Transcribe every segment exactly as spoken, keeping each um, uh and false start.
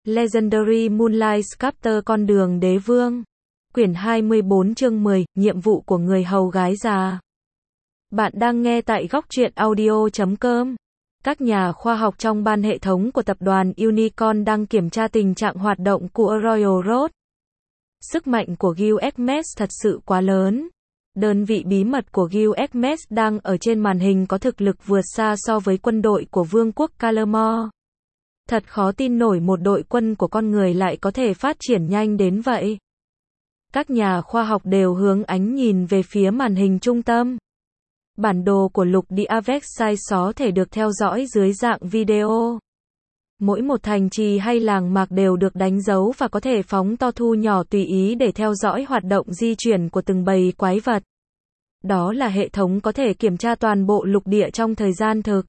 Legendary Moonlight Sculptor Con đường đế vương. Quyển hai mươi bốn chương mười, nhiệm vụ của người hầu gái già. Bạn đang nghe tại góc truyện audio chấm com. Các nhà khoa học trong ban hệ thống của tập đoàn Unicorn đang kiểm tra tình trạng hoạt động của Royal Road. Sức mạnh của Gilgamesh thật sự quá lớn. Đơn vị bí mật của Gilgamesh đang ở trên màn hình có thực lực vượt xa so với quân đội của Vương quốc Kalamor. Thật khó tin nổi một đội quân của con người lại có thể phát triển nhanh đến vậy. Các nhà khoa học đều hướng ánh nhìn về phía màn hình trung tâm. Bản đồ của lục địa Avexai có thể được theo dõi dưới dạng video. Mỗi một thành trì hay làng mạc đều được đánh dấu và có thể phóng to thu nhỏ tùy ý để theo dõi hoạt động di chuyển của từng bầy quái vật. Đó là hệ thống có thể kiểm tra toàn bộ lục địa trong thời gian thực.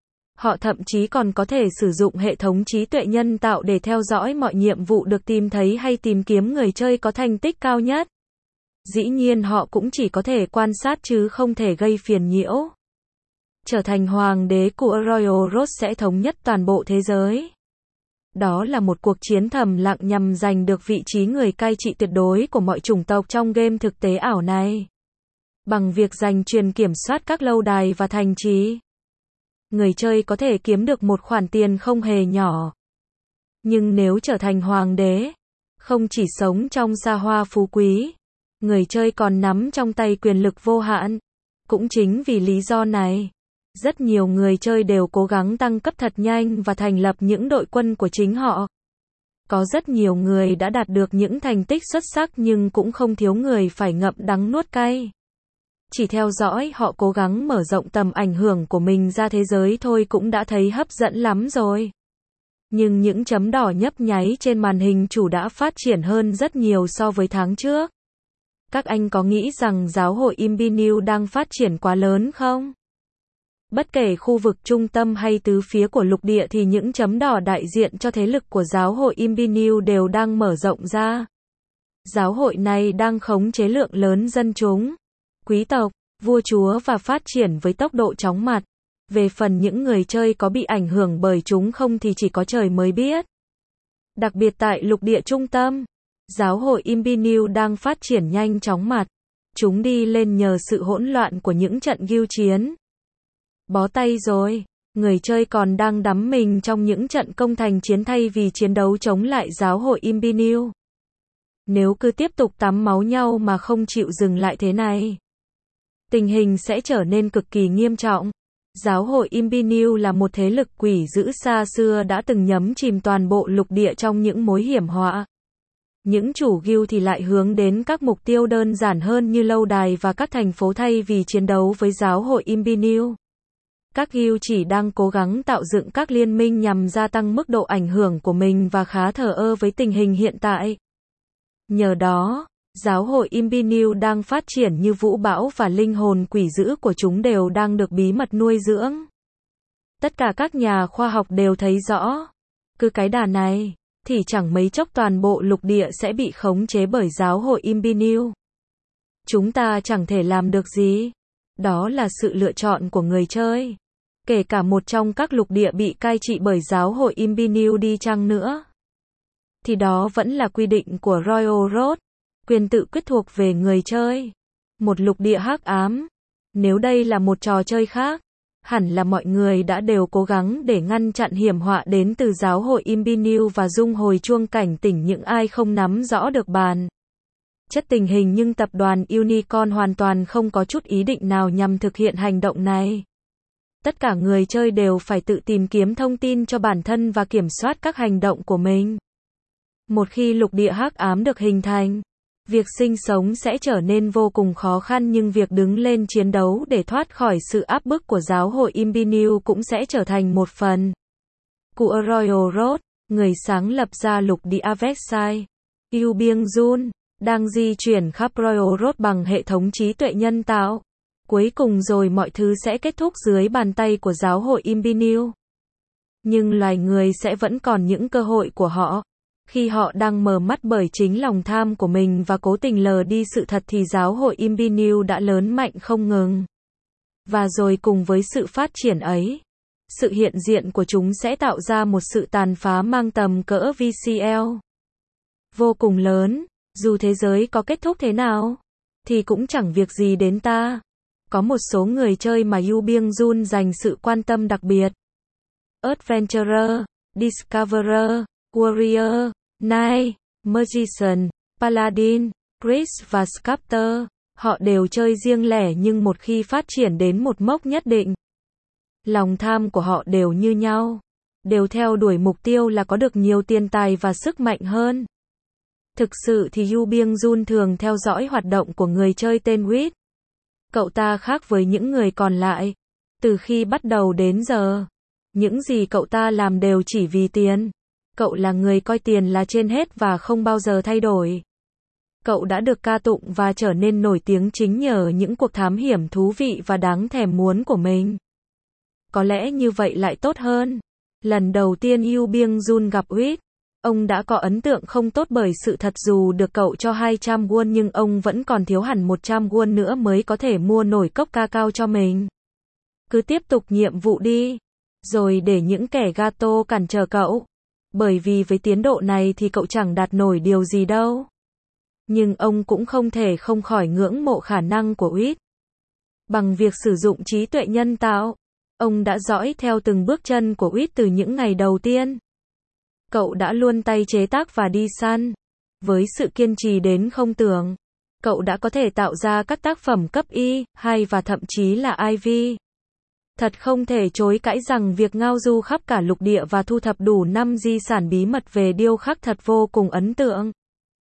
Họ thậm chí còn có thể sử dụng hệ thống trí tuệ nhân tạo để theo dõi mọi nhiệm vụ được tìm thấy hay tìm kiếm người chơi có thành tích cao nhất. Dĩ nhiên họ cũng chỉ có thể quan sát chứ không thể gây phiền nhiễu. Trở thành hoàng đế của Royal Road sẽ thống nhất toàn bộ thế giới. Đó là một cuộc chiến thầm lặng nhằm giành được vị trí người cai trị tuyệt đối của mọi chủng tộc trong game thực tế ảo này. Bằng việc giành quyền kiểm soát các lâu đài và thành trì, người chơi có thể kiếm được một khoản tiền không hề nhỏ. Nhưng nếu trở thành hoàng đế, không chỉ sống trong xa hoa phú quý, người chơi còn nắm trong tay quyền lực vô hạn. Cũng chính vì lý do này, rất nhiều người chơi đều cố gắng tăng cấp thật nhanh và thành lập những đội quân của chính họ. Có rất nhiều người đã đạt được những thành tích xuất sắc nhưng cũng không thiếu người phải ngậm đắng nuốt cay. Chỉ theo dõi họ cố gắng mở rộng tầm ảnh hưởng của mình ra thế giới thôi cũng đã thấy hấp dẫn lắm rồi. Nhưng những chấm đỏ nhấp nháy trên màn hình chủ đã phát triển hơn rất nhiều so với tháng trước. Các anh có nghĩ rằng giáo hội Imbinew đang phát triển quá lớn không? Bất kể khu vực trung tâm hay tứ phía của lục địa thì những chấm đỏ đại diện cho thế lực của giáo hội Imbinew đều đang mở rộng ra. Giáo hội này đang khống chế lượng lớn dân chúng, quý tộc, vua chúa và phát triển với tốc độ chóng mặt. Về phần những người chơi có bị ảnh hưởng bởi chúng không thì chỉ có trời mới biết. Đặc biệt tại lục địa trung tâm, giáo hội Imbinew đang phát triển nhanh chóng mặt. Chúng đi lên nhờ sự hỗn loạn của những trận guild chiến. Bó tay rồi, người chơi còn đang đắm mình trong những trận công thành chiến thay vì chiến đấu chống lại giáo hội Imbinew. Nếu cứ tiếp tục tắm máu nhau mà không chịu dừng lại thế này, tình hình sẽ trở nên cực kỳ nghiêm trọng. Giáo hội Imbinew là một thế lực quỷ dữ xa xưa đã từng nhấn chìm toàn bộ lục địa trong những mối hiểm họa. Những chủ guild thì lại hướng đến các mục tiêu đơn giản hơn như lâu đài và các thành phố thay vì chiến đấu với giáo hội Imbinew. Các guild chỉ đang cố gắng tạo dựng các liên minh nhằm gia tăng mức độ ảnh hưởng của mình và khá thờ ơ với tình hình hiện tại. Nhờ đó, giáo hội Imbinew đang phát triển như vũ bão và linh hồn quỷ dữ của chúng đều đang được bí mật nuôi dưỡng. Tất cả các nhà khoa học đều thấy rõ, cứ cái đà này, thì chẳng mấy chốc toàn bộ lục địa sẽ bị khống chế bởi giáo hội Imbinew. Chúng ta chẳng thể làm được gì. Đó là sự lựa chọn của người chơi. Kể cả một trong các lục địa bị cai trị bởi giáo hội Imbinew đi chăng nữa, thì đó vẫn là quy định của Royal Road. Quyền tự quyết thuộc về người chơi. Một lục địa hắc ám. Nếu đây là một trò chơi khác, hẳn là mọi người đã đều cố gắng để ngăn chặn hiểm họa đến từ giáo hội Imbinew và rung hồi chuông cảnh tỉnh những ai không nắm rõ được bàn chất tình hình, nhưng tập đoàn Unicorn hoàn toàn không có chút ý định nào nhằm thực hiện hành động này. Tất cả người chơi đều phải tự tìm kiếm thông tin cho bản thân và kiểm soát các hành động của mình. Một khi lục địa hắc ám được hình thành, việc sinh sống sẽ trở nên vô cùng khó khăn, nhưng việc đứng lên chiến đấu để thoát khỏi sự áp bức của giáo hội Imbinew cũng sẽ trở thành một phần của Royal Road. Người sáng lập ra lục địa Avexai, Yu Byung-jun, đang di chuyển khắp Royal Road bằng hệ thống trí tuệ nhân tạo. Cuối cùng rồi mọi thứ sẽ kết thúc dưới bàn tay của giáo hội Imbinew. Nhưng loài người sẽ vẫn còn những cơ hội của họ. Khi họ đang mờ mắt bởi chính lòng tham của mình và cố tình lờ đi sự thật thì giáo hội Imbinew đã lớn mạnh không ngừng. Và rồi cùng với sự phát triển ấy, sự hiện diện của chúng sẽ tạo ra một sự tàn phá mang tầm cỡ vê xê lờ vô cùng lớn. Dù thế giới có kết thúc thế nào, thì cũng chẳng việc gì đến ta. Có một số người chơi mà Yu Byung-jun dành sự quan tâm đặc biệt. Adventurer, Discoverer, Warrior, Knight, Magician, Paladin, Priest và Sculptor. Họ đều chơi riêng lẻ nhưng một khi phát triển đến một mốc nhất định, lòng tham của họ đều như nhau. Đều theo đuổi mục tiêu là có được nhiều tiền tài và sức mạnh hơn. Thực sự thì Yu Byung-jun thường theo dõi hoạt động của người chơi tên Wit. Cậu ta khác với những người còn lại. Từ khi bắt đầu đến giờ, những gì cậu ta làm đều chỉ vì tiền. Cậu là người coi tiền là trên hết và không bao giờ thay đổi. Cậu đã được ca tụng và trở nên nổi tiếng chính nhờ những cuộc thám hiểm thú vị và đáng thèm muốn của mình. Có lẽ như vậy lại tốt hơn. Lần đầu tiên Yu Byung-jun gặp Wit, ông đã có ấn tượng không tốt bởi sự thật dù được cậu cho hai trăm won nhưng ông vẫn còn thiếu hẳn một trăm won nữa mới có thể mua nổi cốc ca cao cho mình. Cứ tiếp tục nhiệm vụ đi, rồi để những kẻ gato cản trở cậu. Bởi vì với tiến độ này thì cậu chẳng đạt nổi điều gì đâu. Nhưng ông cũng không thể không khỏi ngưỡng mộ khả năng của Wit. Bằng việc sử dụng trí tuệ nhân tạo, ông đã dõi theo từng bước chân của Wit từ những ngày đầu tiên. Cậu đã luôn tay chế tác và đi săn. Với sự kiên trì đến không tưởng, cậu đã có thể tạo ra các tác phẩm cấp Y, hai và thậm chí là I V. Thật không thể chối cãi rằng việc ngao du khắp cả lục địa và thu thập đủ năm di sản bí mật về điêu khắc thật vô cùng ấn tượng.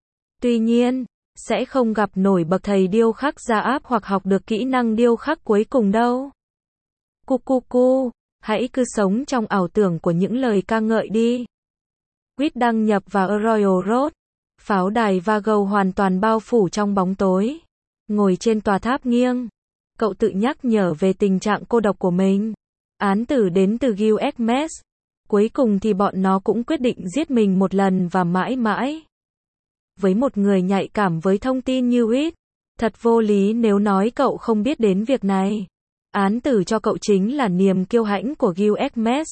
Tuy nhiên, sẽ không gặp nổi bậc thầy điêu khắc gia áp hoặc học được kỹ năng điêu khắc cuối cùng đâu. Cu cu cu, hãy cứ sống trong ảo tưởng của những lời ca ngợi đi. Wit đăng nhập vào Royal Road. Pháo đài Vago hoàn toàn bao phủ trong bóng tối. Ngồi trên tòa tháp nghiêng, cậu tự nhắc nhở về tình trạng cô độc của mình. Án tử đến từ Gilgamesh. Cuối cùng thì bọn nó cũng quyết định giết mình một lần và mãi mãi. Với một người nhạy cảm với thông tin như Wit, thật vô lý nếu nói cậu không biết đến việc này. Án tử cho cậu chính là niềm kiêu hãnh của Gilgamesh.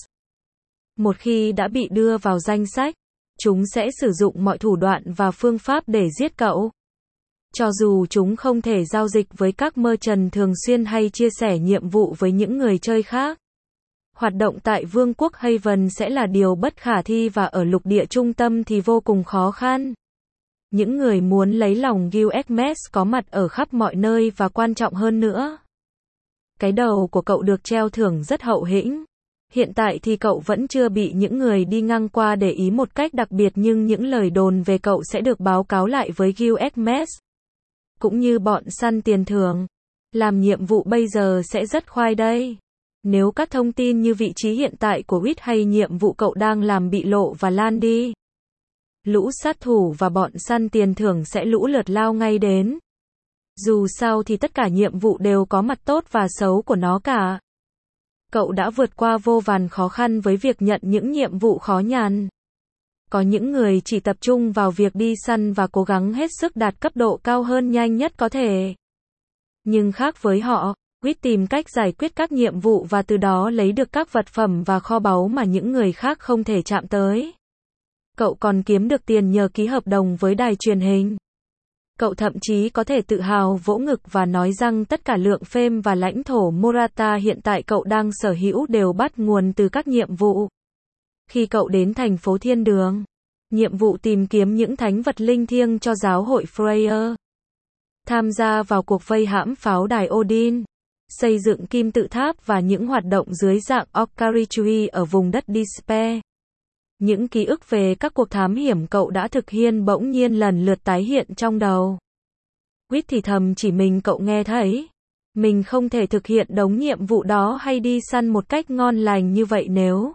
Một khi đã bị đưa vào danh sách, chúng sẽ sử dụng mọi thủ đoạn và phương pháp để giết cậu. Cho dù chúng không thể giao dịch với các merchant thường xuyên hay chia sẻ nhiệm vụ với những người chơi khác. Hoạt động tại Vương quốc Haven sẽ là điều bất khả thi và ở lục địa trung tâm thì vô cùng khó khăn. Những người muốn lấy lòng Gilgamesh có mặt ở khắp mọi nơi và quan trọng hơn nữa. Cái đầu của cậu được treo thưởng rất hậu hĩnh. Hiện tại thì cậu vẫn chưa bị những người đi ngang qua để ý một cách đặc biệt nhưng những lời đồn về cậu sẽ được báo cáo lại với Gilgamesh. Cũng như bọn săn tiền thưởng. Làm nhiệm vụ bây giờ sẽ rất khoai đây. Nếu các thông tin như vị trí hiện tại của Wit hay nhiệm vụ cậu đang làm bị lộ và lan đi, lũ sát thủ và bọn săn tiền thưởng sẽ lũ lượt lao ngay đến. Dù sao thì tất cả nhiệm vụ đều có mặt tốt và xấu của nó cả. Cậu đã vượt qua vô vàn khó khăn với việc nhận những nhiệm vụ khó nhằn. Có những người chỉ tập trung vào việc đi săn và cố gắng hết sức đạt cấp độ cao hơn nhanh nhất có thể. Nhưng khác với họ, Wit tìm cách giải quyết các nhiệm vụ và từ đó lấy được các vật phẩm và kho báu mà những người khác không thể chạm tới. Cậu còn kiếm được tiền nhờ ký hợp đồng với đài truyền hình. Cậu thậm chí có thể tự hào vỗ ngực và nói rằng tất cả lượng fame và lãnh thổ Morata hiện tại cậu đang sở hữu đều bắt nguồn từ các nhiệm vụ. Khi cậu đến thành phố Thiên Đường, nhiệm vụ tìm kiếm những thánh vật linh thiêng cho giáo hội Freyr, tham gia vào cuộc vây hãm pháo đài Odin, xây dựng kim tự tháp và những hoạt động dưới dạng Okarichui ở vùng đất Despair. Những ký ức về các cuộc thám hiểm cậu đã thực hiện bỗng nhiên lần lượt tái hiện trong đầu. Wit thì thầm chỉ mình cậu nghe thấy. Mình không thể thực hiện đống nhiệm vụ đó hay đi săn một cách ngon lành như vậy nếu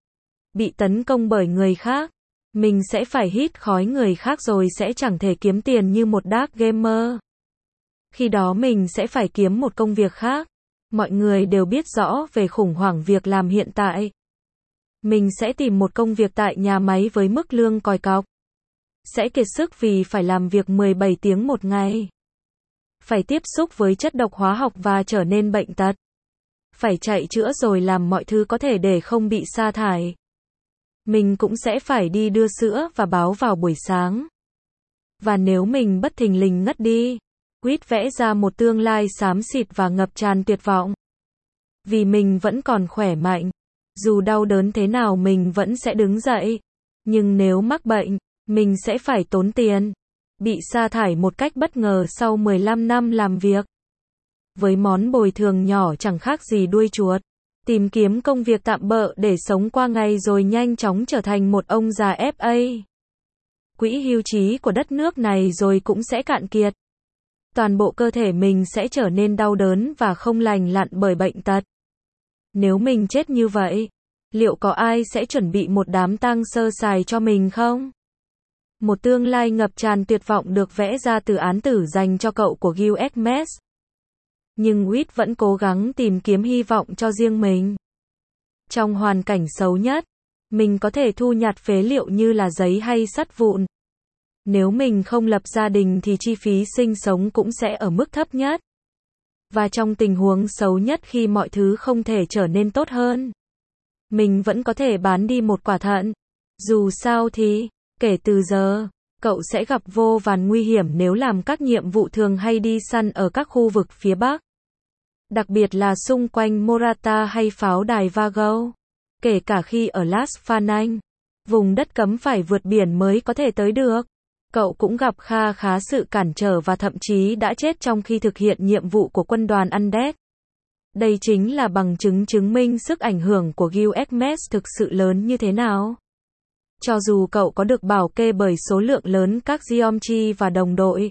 bị tấn công bởi người khác. Mình sẽ phải hít khói người khác rồi sẽ chẳng thể kiếm tiền như một dark gamer. Khi đó mình sẽ phải kiếm một công việc khác. Mọi người đều biết rõ về khủng hoảng việc làm hiện tại. Mình sẽ tìm một công việc tại nhà máy với mức lương còi cọc. Sẽ kiệt sức vì phải làm việc mười bảy tiếng một ngày. Phải tiếp xúc với chất độc hóa học và trở nên bệnh tật. phải chạy chữa rồi làm mọi thứ có thể để không bị sa thải. Mình cũng sẽ phải đi đưa sữa và báo vào buổi sáng. Và nếu mình bất thình lình ngất đi, Quýt vẽ ra một tương lai xám xịt và ngập tràn tuyệt vọng. Vì mình vẫn còn khỏe mạnh. Dù đau đớn thế nào mình vẫn sẽ đứng dậy. Nhưng nếu mắc bệnh, mình sẽ phải tốn tiền. Bị sa thải một cách bất ngờ sau mười lăm năm làm việc. Với món bồi thường nhỏ chẳng khác gì đuôi chuột. Tìm kiếm công việc tạm bợ để sống qua ngày rồi nhanh chóng trở thành một ông già ép a. Quỹ hưu trí của đất nước này rồi cũng sẽ cạn kiệt. Toàn bộ cơ thể mình sẽ trở nên đau đớn và không lành lặn bởi bệnh tật. Nếu mình chết như vậy, liệu có ai sẽ chuẩn bị một đám tang sơ sài cho mình không? Một tương lai ngập tràn tuyệt vọng được vẽ ra từ án tử dành cho cậu của Gil Ekmes. Nhưng Quýt vẫn cố gắng tìm kiếm hy vọng cho riêng mình. Trong hoàn cảnh xấu nhất, mình có thể thu nhặt phế liệu như là giấy hay sắt vụn. Nếu mình không lập gia đình thì chi phí sinh sống cũng sẽ ở mức thấp nhất. Và trong tình huống xấu nhất khi mọi thứ không thể trở nên tốt hơn, mình vẫn có thể bán đi một quả thận. Dù sao thì, kể từ giờ, cậu sẽ gặp vô vàn nguy hiểm nếu làm các nhiệm vụ thường hay đi săn ở các khu vực phía Bắc. Đặc biệt là xung quanh Morata hay pháo đài Vago. Kể cả khi ở Las Fanang, vùng đất cấm phải vượt biển mới có thể tới được. Cậu cũng gặp kha khá sự cản trở và thậm chí đã chết trong khi thực hiện nhiệm vụ của quân đoàn Undead. Đây chính là bằng chứng chứng minh sức ảnh hưởng của Gil Ekmes thực sự lớn như thế nào. Cho dù cậu có được bảo kê bởi số lượng lớn các Geomchi và đồng đội.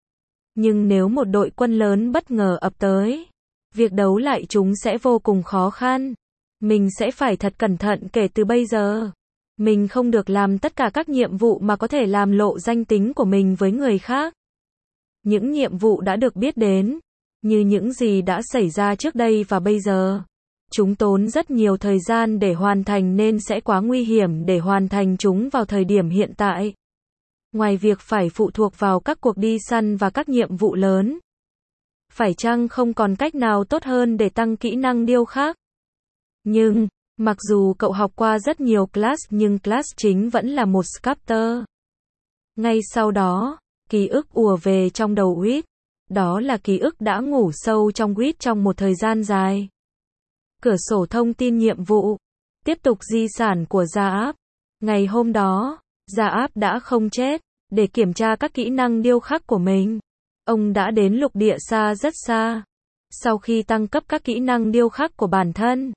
Nhưng nếu một đội quân lớn bất ngờ ập tới, việc đấu lại chúng sẽ vô cùng khó khăn. Mình sẽ phải thật cẩn thận kể từ bây giờ. Mình không được làm tất cả các nhiệm vụ mà có thể làm lộ danh tính của mình với người khác. Những nhiệm vụ đã được biết đến, như những gì đã xảy ra trước đây và bây giờ. Chúng tốn rất nhiều thời gian để hoàn thành nên sẽ quá nguy hiểm để hoàn thành chúng vào thời điểm hiện tại. Ngoài việc phải phụ thuộc vào các cuộc đi săn và các nhiệm vụ lớn, phải chăng không còn cách nào tốt hơn để tăng kỹ năng điêu khắc? Nhưng, mặc dù cậu học qua rất nhiều class nhưng class chính vẫn là một sculptor. Ngay sau đó, ký ức ùa về trong đầu Quýt. Đó là ký ức đã ngủ sâu trong Quýt trong một thời gian dài. Cửa sổ thông tin nhiệm vụ. Tiếp tục di sản của Zaap. Ngày hôm đó, Zaap đã không chết. Để kiểm tra các kỹ năng điêu khắc của mình, ông đã đến lục địa xa rất xa. Sau khi tăng cấp các kỹ năng điêu khắc của bản thân,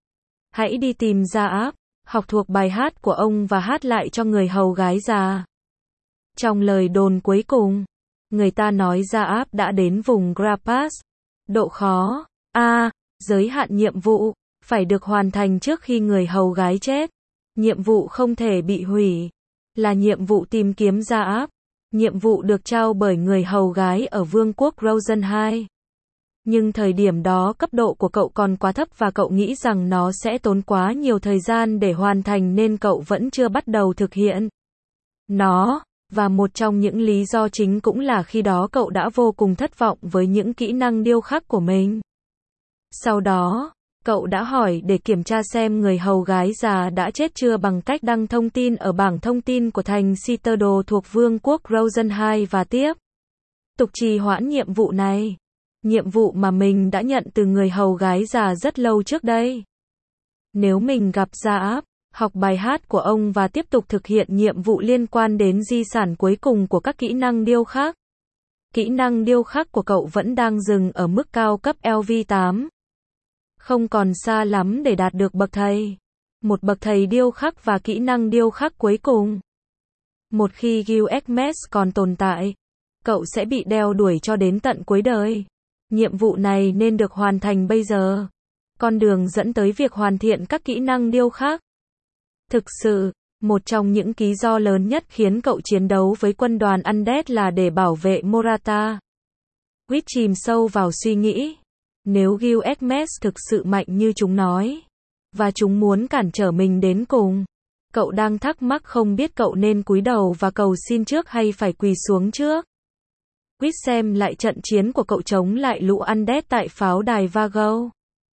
hãy đi tìm Zaap, học thuộc bài hát của ông và hát lại cho người hầu gái già. Trong lời đồn cuối cùng, người ta nói Zaap đã đến vùng Grapas. Độ khó A. Giới hạn nhiệm vụ phải được hoàn thành trước khi người hầu gái chết. Nhiệm vụ không thể bị hủy. Là nhiệm vụ tìm kiếm Zaap. Nhiệm vụ được trao bởi người hầu gái ở vương quốc Rosen hai. Nhưng thời điểm đó cấp độ của cậu còn quá thấp và cậu nghĩ rằng nó sẽ tốn quá nhiều thời gian để hoàn thành nên cậu vẫn chưa bắt đầu thực hiện nó. Và một trong những lý do chính cũng là khi đó cậu đã vô cùng thất vọng với những kỹ năng điêu khắc của mình. Sau đó, cậu đã hỏi để kiểm tra xem người hầu gái già đã chết chưa bằng cách đăng thông tin ở bảng thông tin của thành Citadel thuộc vương quốc Rosen hai và tiếp tục trì hoãn nhiệm vụ này. Nhiệm vụ mà mình đã nhận từ người hầu gái già rất lâu trước đây. Nếu mình gặp Zaap, học bài hát của ông và tiếp tục thực hiện nhiệm vụ liên quan đến di sản cuối cùng của các kỹ năng điêu khắc. Kỹ năng điêu khắc của cậu vẫn đang dừng ở mức cao cấp L V tám. Không còn xa lắm để đạt được bậc thầy. Một bậc thầy điêu khắc và kỹ năng điêu khắc cuối cùng. Một khi Gil Ekmes còn tồn tại, cậu sẽ bị đeo đuổi cho đến tận cuối đời. Nhiệm vụ này nên được hoàn thành bây giờ. Con đường dẫn tới việc hoàn thiện các kỹ năng điêu khắc. Thực sự, một trong những lý do lớn nhất khiến cậu chiến đấu với quân đoàn Undead là để bảo vệ Morata. Quýt chìm sâu vào suy nghĩ. Nếu Gil Ekmes thực sự mạnh như chúng nói, và chúng muốn cản trở mình đến cùng, cậu đang thắc mắc không biết cậu nên cúi đầu và cầu xin trước hay phải quỳ xuống trước. Quýt xem lại trận chiến của cậu chống lại lũ Undead tại pháo đài Vago.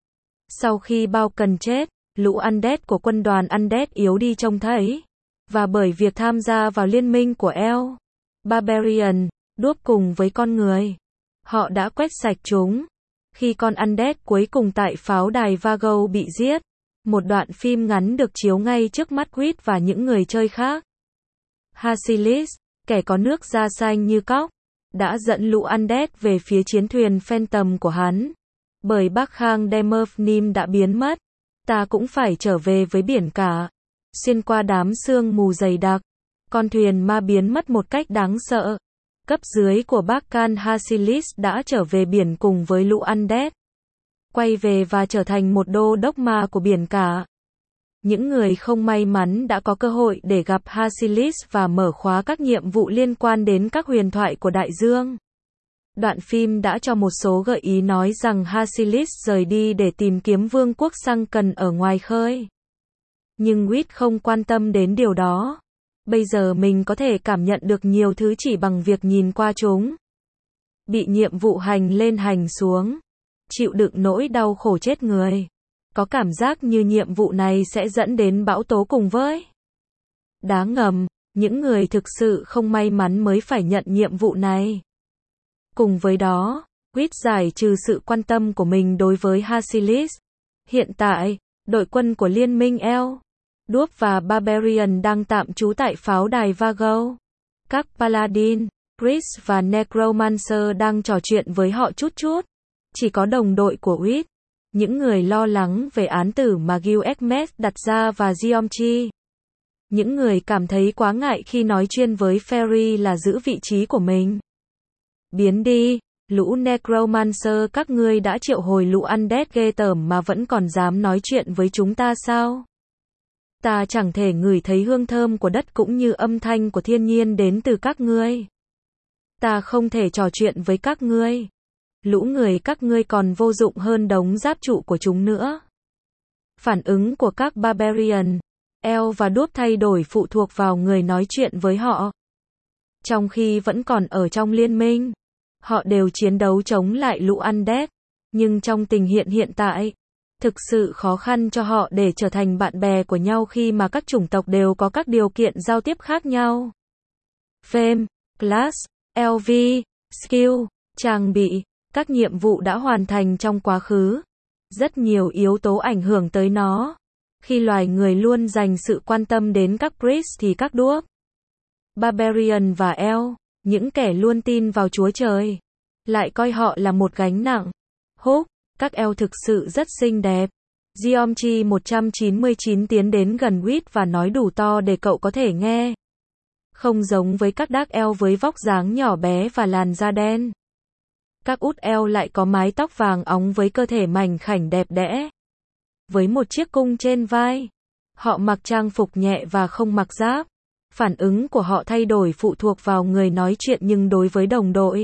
Sau khi bao cần chết, lũ Undead của quân đoàn Undead yếu đi trông thấy. Và bởi việc tham gia vào liên minh của Elf, Barbarian, đuốc cùng với con người, họ đã quét sạch chúng. Khi con Undead cuối cùng tại pháo đài Vago bị giết, một đoạn phim ngắn được chiếu ngay trước mắt Quýt và những người chơi khác. Hasilis, kẻ có nước da xanh như cóc, đã dẫn lũ Undead về phía chiến thuyền Phantom của hắn. Bởi Bắc Khang Demerfnim đã biến mất, ta cũng phải trở về với biển cả. Xuyên qua đám sương mù dày đặc, con thuyền ma biến mất một cách đáng sợ. Cấp dưới của Barkan Hasilis đã trở về biển cùng với lũ Undead, quay về và trở thành một đô đốc ma của biển cả. Những người không may mắn đã có cơ hội để gặp Hasilis và mở khóa các nhiệm vụ liên quan đến các huyền thoại của đại dương. Đoạn phim đã cho một số gợi ý nói rằng Hasilis rời đi để tìm kiếm vương quốc Sunken ở ngoài khơi. Nhưng Quýt không quan tâm đến điều đó. Bây giờ mình có thể cảm nhận được nhiều thứ chỉ bằng việc nhìn qua chúng. Bị nhiệm vụ hành lên hành xuống, chịu đựng nỗi đau khổ chết người. Có cảm giác như nhiệm vụ này sẽ dẫn đến bão tố cùng với đá ngầm. Những người thực sự không may mắn mới phải nhận nhiệm vụ này. Cùng với đó, Quýt giải trừ sự quan tâm của mình đối với Hasilis. Hiện tại, đội quân của Liên minh Elf, Đuốc và Barbarian đang tạm trú tại pháo đài Vago. Các Paladin, Priest và Necromancer đang trò chuyện với họ chút chút. Chỉ có đồng đội của Quýt, những người lo lắng về án tử mà Gil-Ekmet đặt ra và Giomchi. Những người cảm thấy quá ngại khi nói chuyện với Ferry là giữ vị trí của mình. Biến đi, lũ Necromancer, các ngươi đã triệu hồi lũ Undead ghê tởm mà vẫn còn dám nói chuyện với chúng ta sao? Ta chẳng thể ngửi thấy hương thơm của đất cũng như âm thanh của thiên nhiên đến từ các ngươi. Ta không thể trò chuyện với các ngươi. Lũ người các ngươi còn vô dụng hơn đống giáp trụ của chúng nữa. Phản ứng của các Barbarian, Elf và Đuốc thay đổi phụ thuộc vào người nói chuyện với họ. Trong khi vẫn còn ở trong liên minh, họ đều chiến đấu chống lại lũ Undead. Nhưng trong tình hiện hiện tại, thực sự khó khăn cho họ để trở thành bạn bè của nhau khi mà các chủng tộc đều có các điều kiện giao tiếp khác nhau. Fame, Class, lờ vê, Skill, trang bị, các nhiệm vụ đã hoàn thành trong quá khứ. Rất nhiều yếu tố ảnh hưởng tới nó. Khi loài người luôn dành sự quan tâm đến các Priest thì các Đuốc, Barbarian và Elf, những kẻ luôn tin vào Chúa Trời, lại coi họ là một gánh nặng. Húc, các Elf thực sự rất xinh đẹp. Giomchi một trăm chín mươi chín tiến đến gần Quýt và nói đủ to để cậu có thể nghe. Không giống với các Dark Elf với vóc dáng nhỏ bé và làn da đen. Các út Elf lại có mái tóc vàng óng với cơ thể mảnh khảnh đẹp đẽ. Với một chiếc cung trên vai. Họ mặc trang phục nhẹ và không mặc giáp. Phản ứng của họ thay đổi phụ thuộc vào người nói chuyện, nhưng đối với đồng đội,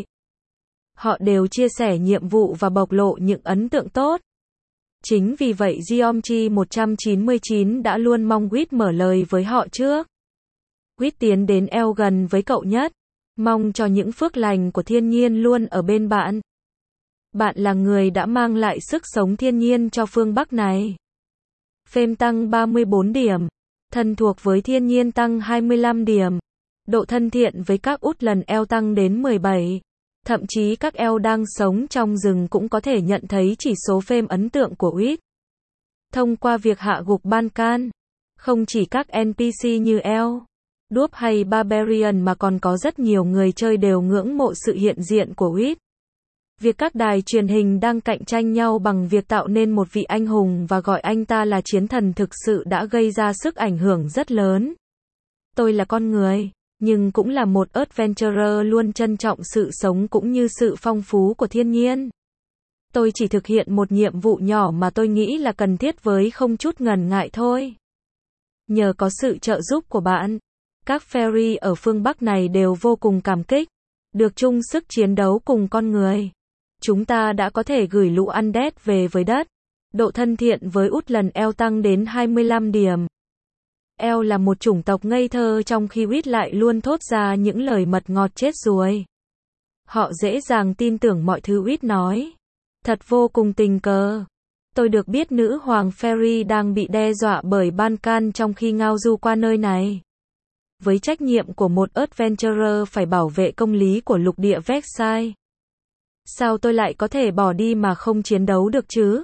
họ đều chia sẻ nhiệm vụ và bộc lộ những ấn tượng tốt. Chính vì vậy Giomchi một trăm chín mươi chín đã luôn mong Quýt mở lời với họ trước. Quýt tiến đến Elf gần với cậu nhất, mong cho những phước lành của thiên nhiên luôn ở bên bạn. Bạn là người đã mang lại sức sống thiên nhiên cho phương Bắc này. Fame tăng ba mươi bốn điểm. Thân thuộc với thiên nhiên tăng hai mươi lăm điểm. Độ thân thiện với các út lần Elf tăng đến mười bảy. Thậm chí các Elf đang sống trong rừng cũng có thể nhận thấy chỉ số Fame ấn tượng của Quýt. Thông qua việc hạ gục Barkan, không chỉ các en pê xê như Elf, Đuốc hay Barbarian mà còn có rất nhiều người chơi đều ngưỡng mộ sự hiện diện của Quýt. Việc các đài truyền hình đang cạnh tranh nhau bằng việc tạo nên một vị anh hùng và gọi anh ta là chiến thần thực sự đã gây ra sức ảnh hưởng rất lớn. Tôi là con người, nhưng cũng là một adventurer luôn trân trọng sự sống cũng như sự phong phú của thiên nhiên. Tôi chỉ thực hiện một nhiệm vụ nhỏ mà tôi nghĩ là cần thiết với không chút ngần ngại thôi. Nhờ có sự trợ giúp của bạn, các fairy ở phương Bắc này đều vô cùng cảm kích, được chung sức chiến đấu cùng con người. Chúng ta đã có thể gửi lũ Undead về với đất. Độ thân thiện với út lần Elf tăng đến hai mươi lăm điểm. Elf là một chủng tộc ngây thơ trong khi Quýt lại luôn thốt ra những lời mật ngọt chết ruồi. Họ dễ dàng tin tưởng mọi thứ Quýt nói. Thật vô cùng tình cờ. Tôi được biết nữ hoàng Fairy đang bị đe dọa bởi Ban-Can trong khi ngao du qua nơi này. Với trách nhiệm của một adventurer phải bảo vệ công lý của lục địa Vexai. Sao tôi lại có thể bỏ đi mà không chiến đấu được chứ?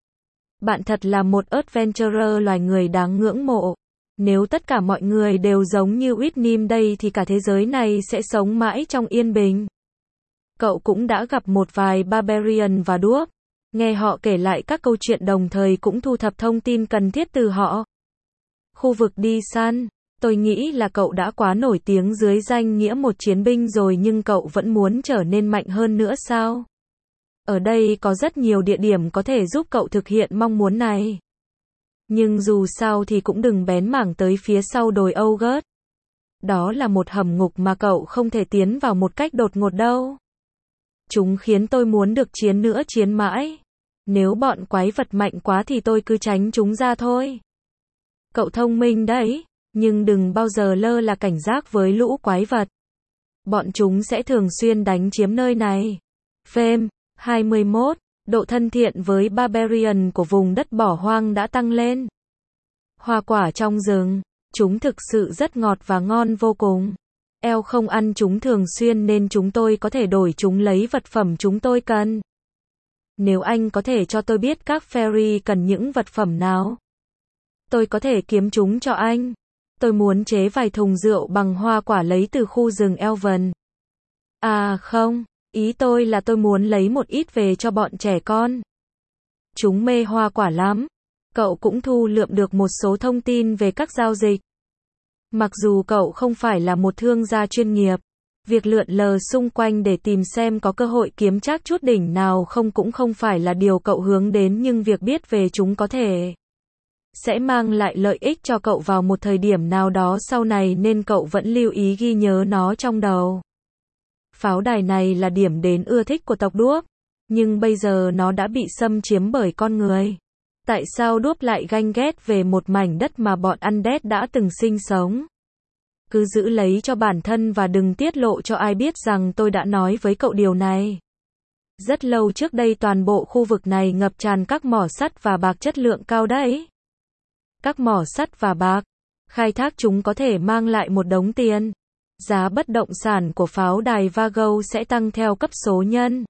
Bạn thật là một adventurer loài người đáng ngưỡng mộ. Nếu tất cả mọi người đều giống như Whitnim đây thì cả thế giới này sẽ sống mãi trong yên bình. Cậu cũng đã gặp một vài Barbarian và Dwarf. Nghe họ kể lại các câu chuyện đồng thời cũng thu thập thông tin cần thiết từ họ. Khu vực đi săn. Tôi nghĩ là cậu đã quá nổi tiếng dưới danh nghĩa một chiến binh rồi nhưng cậu vẫn muốn trở nên mạnh hơn nữa sao? Ở đây có rất nhiều địa điểm có thể giúp cậu thực hiện mong muốn này. Nhưng dù sao thì cũng đừng bén mảng tới phía sau đồi August. Đó là một hầm ngục mà cậu không thể tiến vào một cách đột ngột đâu. Chúng khiến tôi muốn được chiến nữa chiến mãi. Nếu bọn quái vật mạnh quá thì tôi cứ tránh chúng ra thôi. Cậu thông minh đấy, nhưng đừng bao giờ lơ là cảnh giác với lũ quái vật. Bọn chúng sẽ thường xuyên đánh chiếm nơi này. Phêm, hai mươi mốt, độ thân thiện với Barbarian của vùng đất bỏ hoang đã tăng lên. Hoa quả trong rừng, chúng thực sự rất ngọt và ngon vô cùng. Eo không ăn chúng thường xuyên nên chúng tôi có thể đổi chúng lấy vật phẩm chúng tôi cần. Nếu anh có thể cho tôi biết các fairy cần những vật phẩm nào, tôi có thể kiếm chúng cho anh. Tôi muốn chế vài thùng rượu bằng hoa quả lấy từ khu rừng Elven. À không, ý tôi là tôi muốn lấy một ít về cho bọn trẻ con. Chúng mê hoa quả lắm. Cậu cũng thu lượm được một số thông tin về các giao dịch. Mặc dù cậu không phải là một thương gia chuyên nghiệp, việc lượn lờ xung quanh để tìm xem có cơ hội kiếm trác chút đỉnh nào không cũng không phải là điều cậu hướng đến, nhưng việc biết về chúng có thể sẽ mang lại lợi ích cho cậu vào một thời điểm nào đó sau này nên cậu vẫn lưu ý ghi nhớ nó trong đầu. Pháo đài này là điểm đến ưa thích của tộc Đuốc, nhưng bây giờ nó đã bị xâm chiếm bởi con người. Tại sao Đuốc lại ganh ghét về một mảnh đất mà bọn Undead đã từng sinh sống? Cứ giữ lấy cho bản thân và đừng tiết lộ cho ai biết rằng tôi đã nói với cậu điều này. Rất lâu trước đây toàn bộ khu vực này ngập tràn các mỏ sắt và bạc chất lượng cao đấy. Các mỏ sắt và bạc, khai thác chúng có thể mang lại một đống tiền. Giá bất động sản của pháo đài Vago sẽ tăng theo cấp số nhân.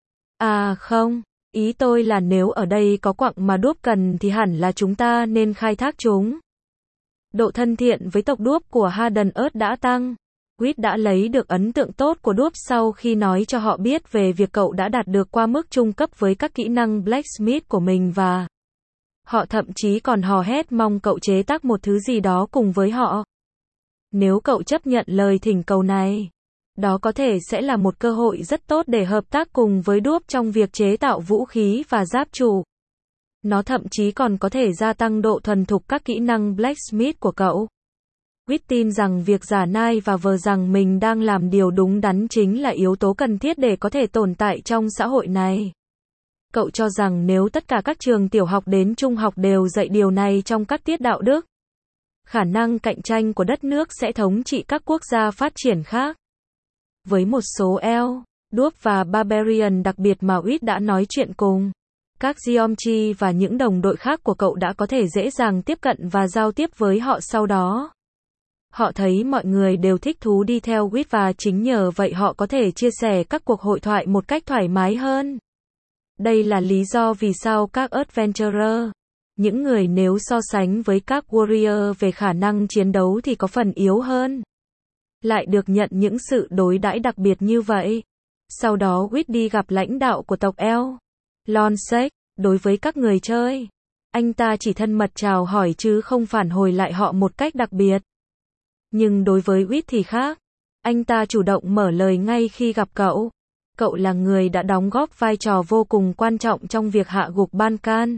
À không, ý tôi là nếu ở đây có quặng mà Đuốc cần thì hẳn là chúng ta nên khai thác chúng. Độ thân thiện với tộc Đuốc của Harden Earth đã tăng. Quýt đã lấy được ấn tượng tốt của Đuốc sau khi nói cho họ biết về việc cậu đã đạt được qua mức trung cấp với các kỹ năng Blacksmith của mình và họ thậm chí còn hò hét mong cậu chế tác một thứ gì đó cùng với họ. Nếu cậu chấp nhận lời thỉnh cầu này, đó có thể sẽ là một cơ hội rất tốt để hợp tác cùng với Đuốc trong việc chế tạo vũ khí và giáp trụ. Nó thậm chí còn có thể gia tăng độ thuần thục các kỹ năng Blacksmith của cậu. Quýt tin rằng việc giả nai và vờ rằng mình đang làm điều đúng đắn chính là yếu tố cần thiết để có thể tồn tại trong xã hội này. Cậu cho rằng nếu tất cả các trường tiểu học đến trung học đều dạy điều này trong các tiết đạo đức, khả năng cạnh tranh của đất nước sẽ thống trị các quốc gia phát triển khác. Với một số Elf, Dwarf và Barbarian đặc biệt mà Quýt đã nói chuyện cùng, các Geomchi và những đồng đội khác của cậu đã có thể dễ dàng tiếp cận và giao tiếp với họ sau đó. Họ thấy mọi người đều thích thú đi theo Quýt và chính nhờ vậy họ có thể chia sẻ các cuộc hội thoại một cách thoải mái hơn. Đây là lý do vì sao các adventurer, những người nếu so sánh với các warrior về khả năng chiến đấu thì có phần yếu hơn, lại được nhận những sự đối đãi đặc biệt như vậy. Sau đó Quýt đi gặp lãnh đạo của tộc Elf, Lonsec. Đối với các người chơi, anh ta chỉ thân mật chào hỏi chứ không phản hồi lại họ một cách đặc biệt. Nhưng đối với Quýt thì khác. Anh ta chủ động mở lời ngay khi gặp cậu. Cậu là người đã đóng góp vai trò vô cùng quan trọng trong việc hạ gục Ban-Can.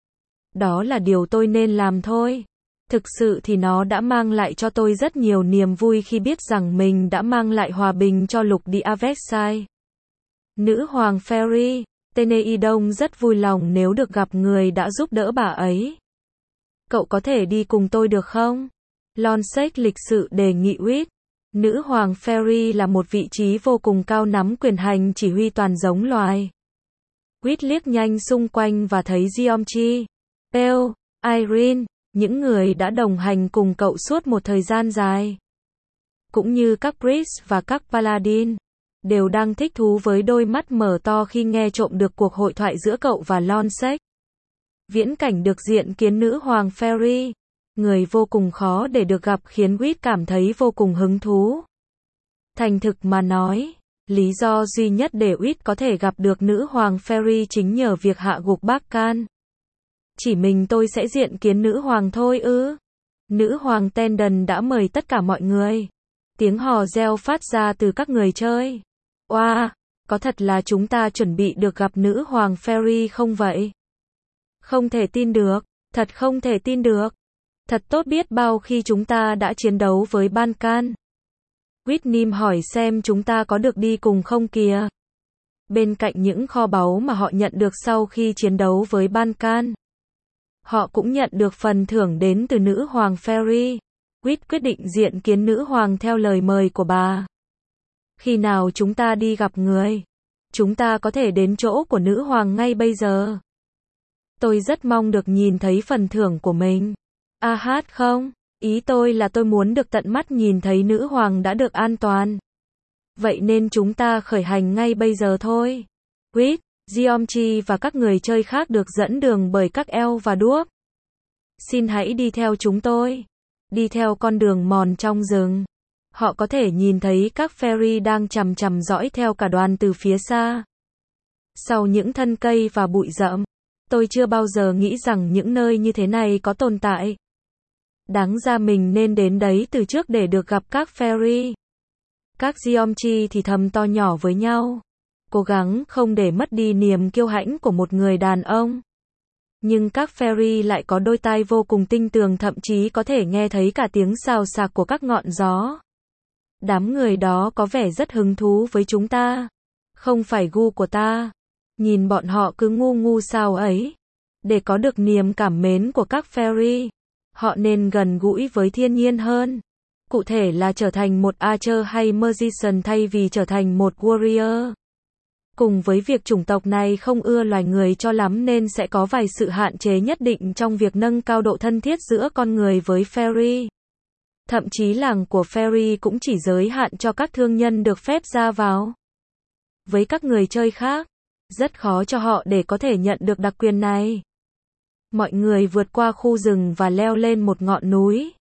Đó là điều tôi nên làm thôi. Thực sự thì nó đã mang lại cho tôi rất nhiều niềm vui khi biết rằng mình đã mang lại hòa bình cho lục địa Vexai. Nữ hoàng Fairy, Tenei Đông rất vui lòng nếu được gặp người đã giúp đỡ bà ấy. Cậu có thể đi cùng tôi được không? Lonsec lịch sự đề nghị Quýt. Nữ hoàng Fairy là một vị trí vô cùng cao nắm quyền hành chỉ huy toàn giống loài. Quýt liếc nhanh xung quanh và thấy Jeongji, Pale, Irene, những người đã đồng hành cùng cậu suốt một thời gian dài, cũng như các priest và các paladin, đều đang thích thú với đôi mắt mở to khi nghe trộm được cuộc hội thoại giữa cậu và Lonsec. Viễn cảnh được diện kiến nữ hoàng Fairy, người vô cùng khó để được gặp, khiến Quýt cảm thấy vô cùng hứng thú. Thành thực mà nói, lý do duy nhất để Quýt có thể gặp được nữ hoàng Fairy chính nhờ việc hạ gục bác Can. Chỉ mình tôi sẽ diện kiến nữ hoàng thôi ư? Nữ hoàng Tendon đã mời tất cả mọi người. Tiếng hò reo phát ra từ các người chơi. Oa, wow, có thật là chúng ta chuẩn bị được gặp nữ hoàng Fairy không vậy? Không thể tin được, thật không thể tin được. Thật tốt biết bao khi chúng ta đã chiến đấu với Ban Can. Whitney hỏi xem chúng ta có được đi cùng không kìa. Bên cạnh những kho báu mà họ nhận được sau khi chiến đấu với Ban Can, họ cũng nhận được phần thưởng đến từ nữ hoàng Fairy. Quýt quyết định diện kiến nữ hoàng theo lời mời của bà. Khi nào chúng ta đi gặp người? Chúng ta có thể đến chỗ của nữ hoàng ngay bây giờ. Tôi rất mong được nhìn thấy phần thưởng của mình. À hát không, ý tôi là tôi muốn được tận mắt nhìn thấy nữ hoàng đã được an toàn. Vậy nên chúng ta khởi hành ngay bây giờ thôi. Quýt, Jeongji và các người chơi khác được dẫn đường bởi các elf và đuốc. Xin hãy đi theo chúng tôi. Đi theo con đường mòn trong rừng. Họ có thể nhìn thấy các fairy đang chằm chằm dõi theo cả đoàn từ phía xa. Sau những thân cây và bụi rậm, tôi chưa bao giờ nghĩ rằng những nơi như thế này có tồn tại. Đáng ra mình nên đến đấy từ trước để được gặp các fairy. Các Jeongji thì thầm to nhỏ với nhau, cố gắng không để mất đi niềm kiêu hãnh của một người đàn ông. Nhưng các fairy lại có đôi tai vô cùng tinh tường, thậm chí có thể nghe thấy cả tiếng xào xạc của các ngọn gió. Đám người đó có vẻ rất hứng thú với chúng ta. Không phải gu của ta. Nhìn bọn họ cứ ngu ngu sao ấy. Để có được niềm cảm mến của các fairy, họ nên gần gũi với thiên nhiên hơn. Cụ thể là trở thành một archer hay magician thay vì trở thành một warrior. Cùng với việc chủng tộc này không ưa loài người cho lắm nên sẽ có vài sự hạn chế nhất định trong việc nâng cao độ thân thiết giữa con người với fairy. Thậm chí làng của fairy cũng chỉ giới hạn cho các thương nhân được phép ra vào. Với các người chơi khác, rất khó cho họ để có thể nhận được đặc quyền này. Mọi người vượt qua khu rừng và leo lên một ngọn núi.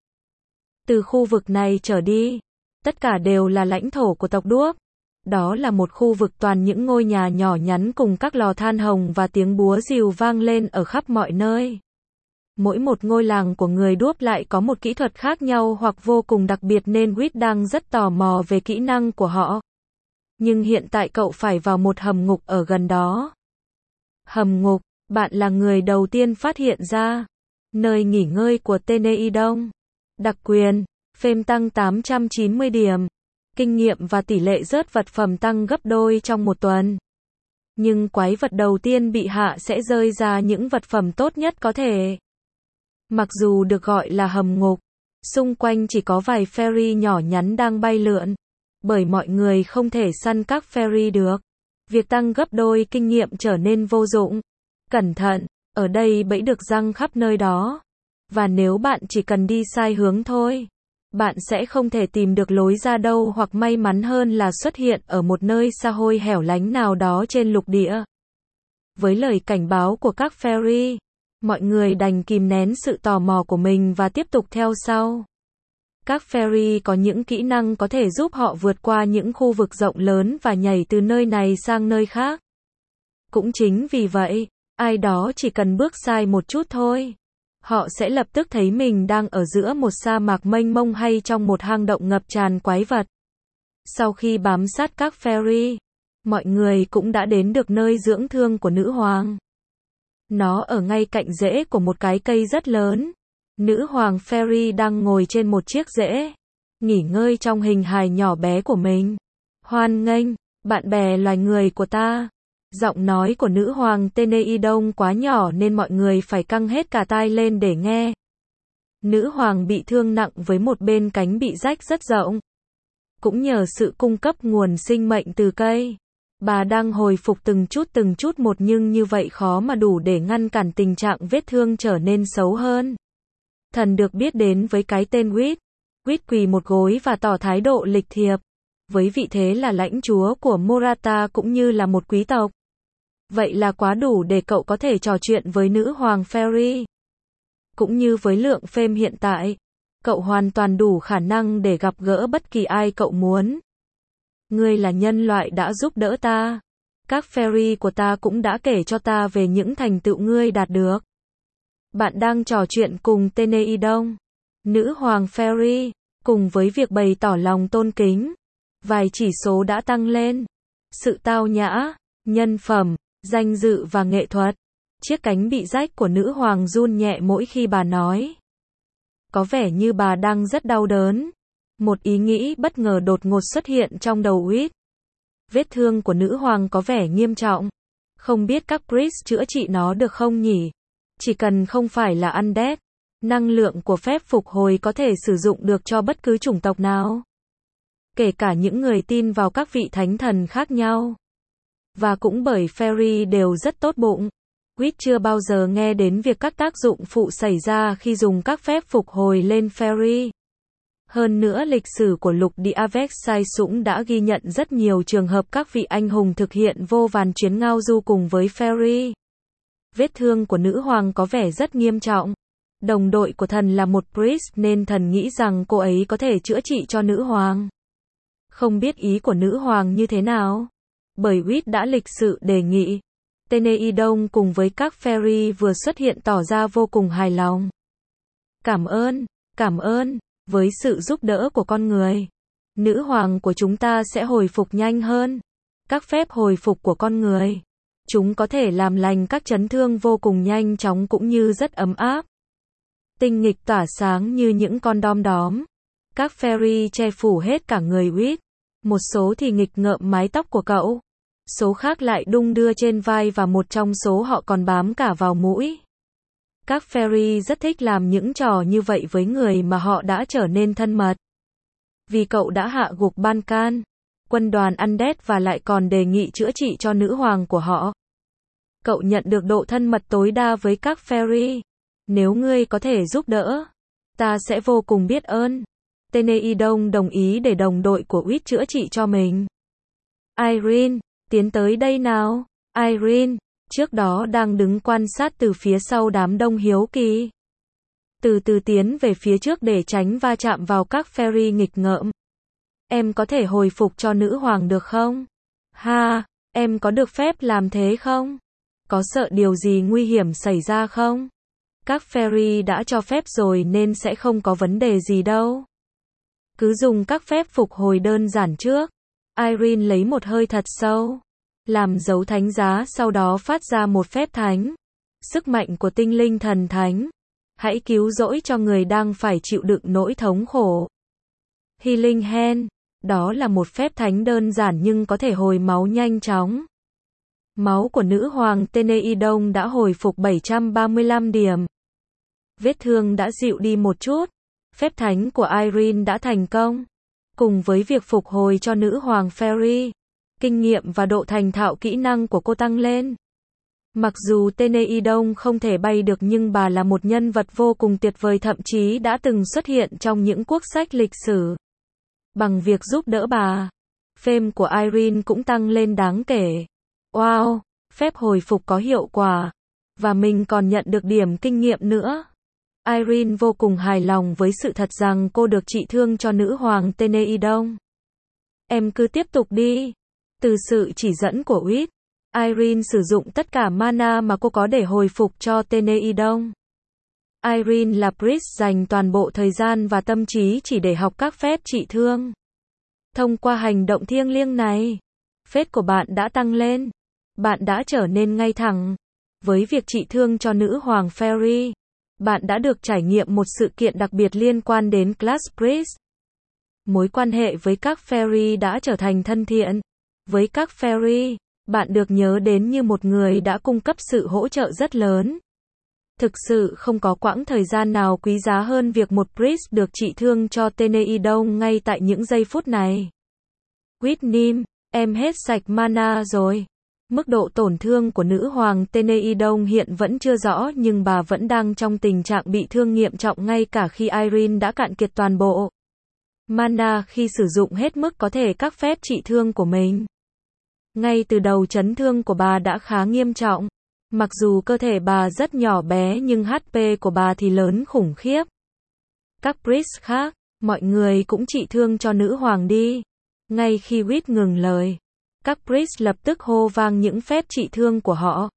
Từ khu vực này trở đi, tất cả đều là lãnh thổ của tộc đuốc. Đó là một khu vực toàn những ngôi nhà nhỏ nhắn cùng các lò than hồng và tiếng búa rìu vang lên ở khắp mọi nơi. Mỗi một ngôi làng của người đuốc lại có một kỹ thuật khác nhau hoặc vô cùng đặc biệt nên Quýt đang rất tò mò về kỹ năng của họ. Nhưng hiện tại cậu phải vào một hầm ngục ở gần đó. Hầm ngục, bạn là người đầu tiên phát hiện ra. Nơi nghỉ ngơi của Teneidon. Đặc quyền, phêm tăng tám trăm chín mươi điểm. Kinh nghiệm và tỷ lệ rớt vật phẩm tăng gấp đôi trong một tuần. Nhưng quái vật đầu tiên bị hạ sẽ rơi ra những vật phẩm tốt nhất có thể. Mặc dù được gọi là hầm ngục, xung quanh chỉ có vài fairy nhỏ nhắn đang bay lượn. Bởi mọi người không thể săn các fairy được. Việc tăng gấp đôi kinh nghiệm trở nên vô dụng. Cẩn thận, ở đây bẫy được giăng khắp nơi đó. Và nếu bạn chỉ cần đi sai hướng thôi, bạn sẽ không thể tìm được lối ra đâu, hoặc may mắn hơn là xuất hiện ở một nơi xa xôi hẻo lánh nào đó trên lục địa. Với lời cảnh báo của các fairy, mọi người đành kìm nén sự tò mò của mình và tiếp tục theo sau. Các fairy có những kỹ năng có thể giúp họ vượt qua những khu vực rộng lớn và nhảy từ nơi này sang nơi khác. Cũng chính vì vậy, ai đó chỉ cần bước sai một chút thôi, họ sẽ lập tức thấy mình đang ở giữa một sa mạc mênh mông hay trong một hang động ngập tràn quái vật. Sau khi bám sát các fairy, mọi người cũng đã đến được nơi dưỡng thương của nữ hoàng. Nó ở ngay cạnh rễ của một cái cây rất lớn. Nữ hoàng fairy đang ngồi trên một chiếc rễ, nghỉ ngơi trong hình hài nhỏ bé của mình. Hoan nghênh, bạn bè loài người của ta. Giọng nói của nữ hoàng Teneidon quá nhỏ nên mọi người phải căng hết cả tai lên để nghe. Nữ hoàng bị thương nặng với một bên cánh bị rách rất rộng. Cũng nhờ sự cung cấp nguồn sinh mệnh từ cây, Bà đang hồi phục từng chút từng chút một nhưng như vậy khó mà đủ để ngăn cản tình trạng vết thương trở nên xấu hơn. Thần được biết đến với cái tên Whit. Whit quỳ một gối và tỏ thái độ lịch thiệp. Với vị thế là lãnh chúa của Morata cũng như là một quý tộc. Vậy là quá đủ để cậu có thể trò chuyện với nữ hoàng Fairy. Cũng như với lượng fame hiện tại, cậu hoàn toàn đủ khả năng để gặp gỡ bất kỳ ai cậu muốn. Ngươi là nhân loại đã giúp đỡ ta. Các fairy của ta cũng đã kể cho ta về những thành tựu ngươi đạt được. Bạn đang trò chuyện cùng Teneidon, nữ hoàng fairy, cùng với việc bày tỏ lòng tôn kính. Vài chỉ số đã tăng lên. Sự tao nhã, nhân phẩm, danh dự và nghệ thuật. Chiếc cánh bị rách của nữ hoàng run nhẹ mỗi khi bà nói. Có vẻ như bà đang rất đau đớn. Một ý nghĩ bất ngờ đột ngột xuất hiện trong đầu Whit. Vết thương của nữ hoàng có vẻ nghiêm trọng. Không biết các priest chữa trị nó được không nhỉ? Chỉ cần không phải là undead, năng lượng của phép phục hồi có thể sử dụng được cho bất cứ chủng tộc nào. Kể cả những người tin vào các vị thánh thần khác nhau. Và cũng bởi fairy đều rất tốt bụng. Whit chưa bao giờ nghe đến việc các tác dụng phụ xảy ra khi dùng các phép phục hồi lên fairy. Hơn nữa lịch sử của lục địa Avexai Sũng đã ghi nhận rất nhiều trường hợp các vị anh hùng thực hiện vô vàn chuyến ngao du cùng với fairy. Vết thương của nữ hoàng có vẻ rất nghiêm trọng. Đồng đội của thần là một priest nên thần nghĩ rằng cô ấy có thể chữa trị cho nữ hoàng. Không biết ý của nữ hoàng như thế nào. Bởi Whit đã lịch sự đề nghị. Teneidon cùng với các fairy vừa xuất hiện tỏ ra vô cùng hài lòng. Cảm ơn, cảm ơn, với sự giúp đỡ của con người. Nữ hoàng của chúng ta sẽ hồi phục nhanh hơn. Các phép hồi phục của con người. Chúng có thể làm lành các chấn thương vô cùng nhanh chóng cũng như rất ấm áp. Tinh nghịch tỏa sáng như những con đom đóm. Các fairy che phủ hết cả người Whit. Một số thì nghịch ngợm mái tóc của cậu. Số khác lại đung đưa trên vai và một trong số họ còn bám cả vào mũi. Các fairy rất thích làm những trò như vậy với người mà họ đã trở nên thân mật. Vì cậu đã hạ gục Bankan, quân đoàn undead và lại còn đề nghị chữa trị cho nữ hoàng của họ. Cậu nhận được độ thân mật tối đa với các fairy. Nếu ngươi có thể giúp đỡ, ta sẽ vô cùng biết ơn. Teneidon đồng ý để đồng đội của Whit chữa trị cho mình. Irene, tiến tới đây nào. Irene, trước đó đang đứng quan sát từ phía sau đám đông hiếu kỳ. Từ từ tiến về phía trước để tránh va chạm vào các fairy nghịch ngợm. Em có thể hồi phục cho nữ hoàng được không? Ha, em có được phép làm thế không? Có sợ điều gì nguy hiểm xảy ra không? Các fairy đã cho phép rồi nên sẽ không có vấn đề gì đâu. Cứ dùng các phép phục hồi đơn giản trước. Irene lấy một hơi thật sâu. Làm dấu thánh giá sau đó phát ra một phép thánh. Sức mạnh của tinh linh thần thánh. Hãy cứu rỗi cho người đang phải chịu đựng nỗi thống khổ. Healing Hand. Đó là một phép thánh đơn giản nhưng có thể hồi máu nhanh chóng. Máu của nữ hoàng Teneidon đã hồi phục bảy trăm ba mươi lăm điểm. Vết thương đã dịu đi một chút. Phép thánh của Irene đã thành công. Cùng với việc phục hồi cho nữ hoàng fairy, kinh nghiệm và độ thành thạo kỹ năng của cô tăng lên. Mặc dù Teneidon không thể bay được nhưng bà là một nhân vật vô cùng tuyệt vời thậm chí đã từng xuất hiện trong những quốc sách lịch sử. Bằng việc giúp đỡ bà, fame của Irene cũng tăng lên đáng kể. Wow, phép hồi phục có hiệu quả. Và mình còn nhận được điểm kinh nghiệm nữa. Irene vô cùng hài lòng với sự thật rằng cô được trị thương cho nữ hoàng Teneidon. Em cứ tiếp tục đi. Từ sự chỉ dẫn của Whit, Irene sử dụng tất cả mana mà cô có để hồi phục cho Teneidon. Irene là priest dành toàn bộ thời gian và tâm trí chỉ để học các phép trị thương. Thông qua hành động thiêng liêng này, phép của bạn đã tăng lên. Bạn đã trở nên ngay thẳng. Với việc trị thương cho nữ hoàng fairy, bạn đã được trải nghiệm một sự kiện đặc biệt liên quan đến Class Priest. Mối quan hệ với các fairy đã trở thành thân thiện. Với các fairy, bạn được nhớ đến như một người đã cung cấp sự hỗ trợ rất lớn. Thực sự không có quãng thời gian nào quý giá hơn việc một priest được trị thương cho Teneidon ngay tại những giây phút này. Whitney, Em hết sạch mana rồi. Mức độ tổn thương của nữ hoàng Teneidong hiện vẫn chưa rõ nhưng bà vẫn đang trong tình trạng bị thương nghiêm trọng ngay cả khi Irene đã cạn kiệt toàn bộ mana khi sử dụng hết mức có thể các phép trị thương của mình. Ngay từ đầu chấn thương của bà đã khá nghiêm trọng. Mặc dù cơ thể bà rất nhỏ bé nhưng hát pê của bà thì lớn khủng khiếp. Các priest khác, mọi người cũng trị thương cho nữ hoàng đi. Ngay khi Whit ngừng lời, các priest lập tức hô vang những phép trị thương của họ.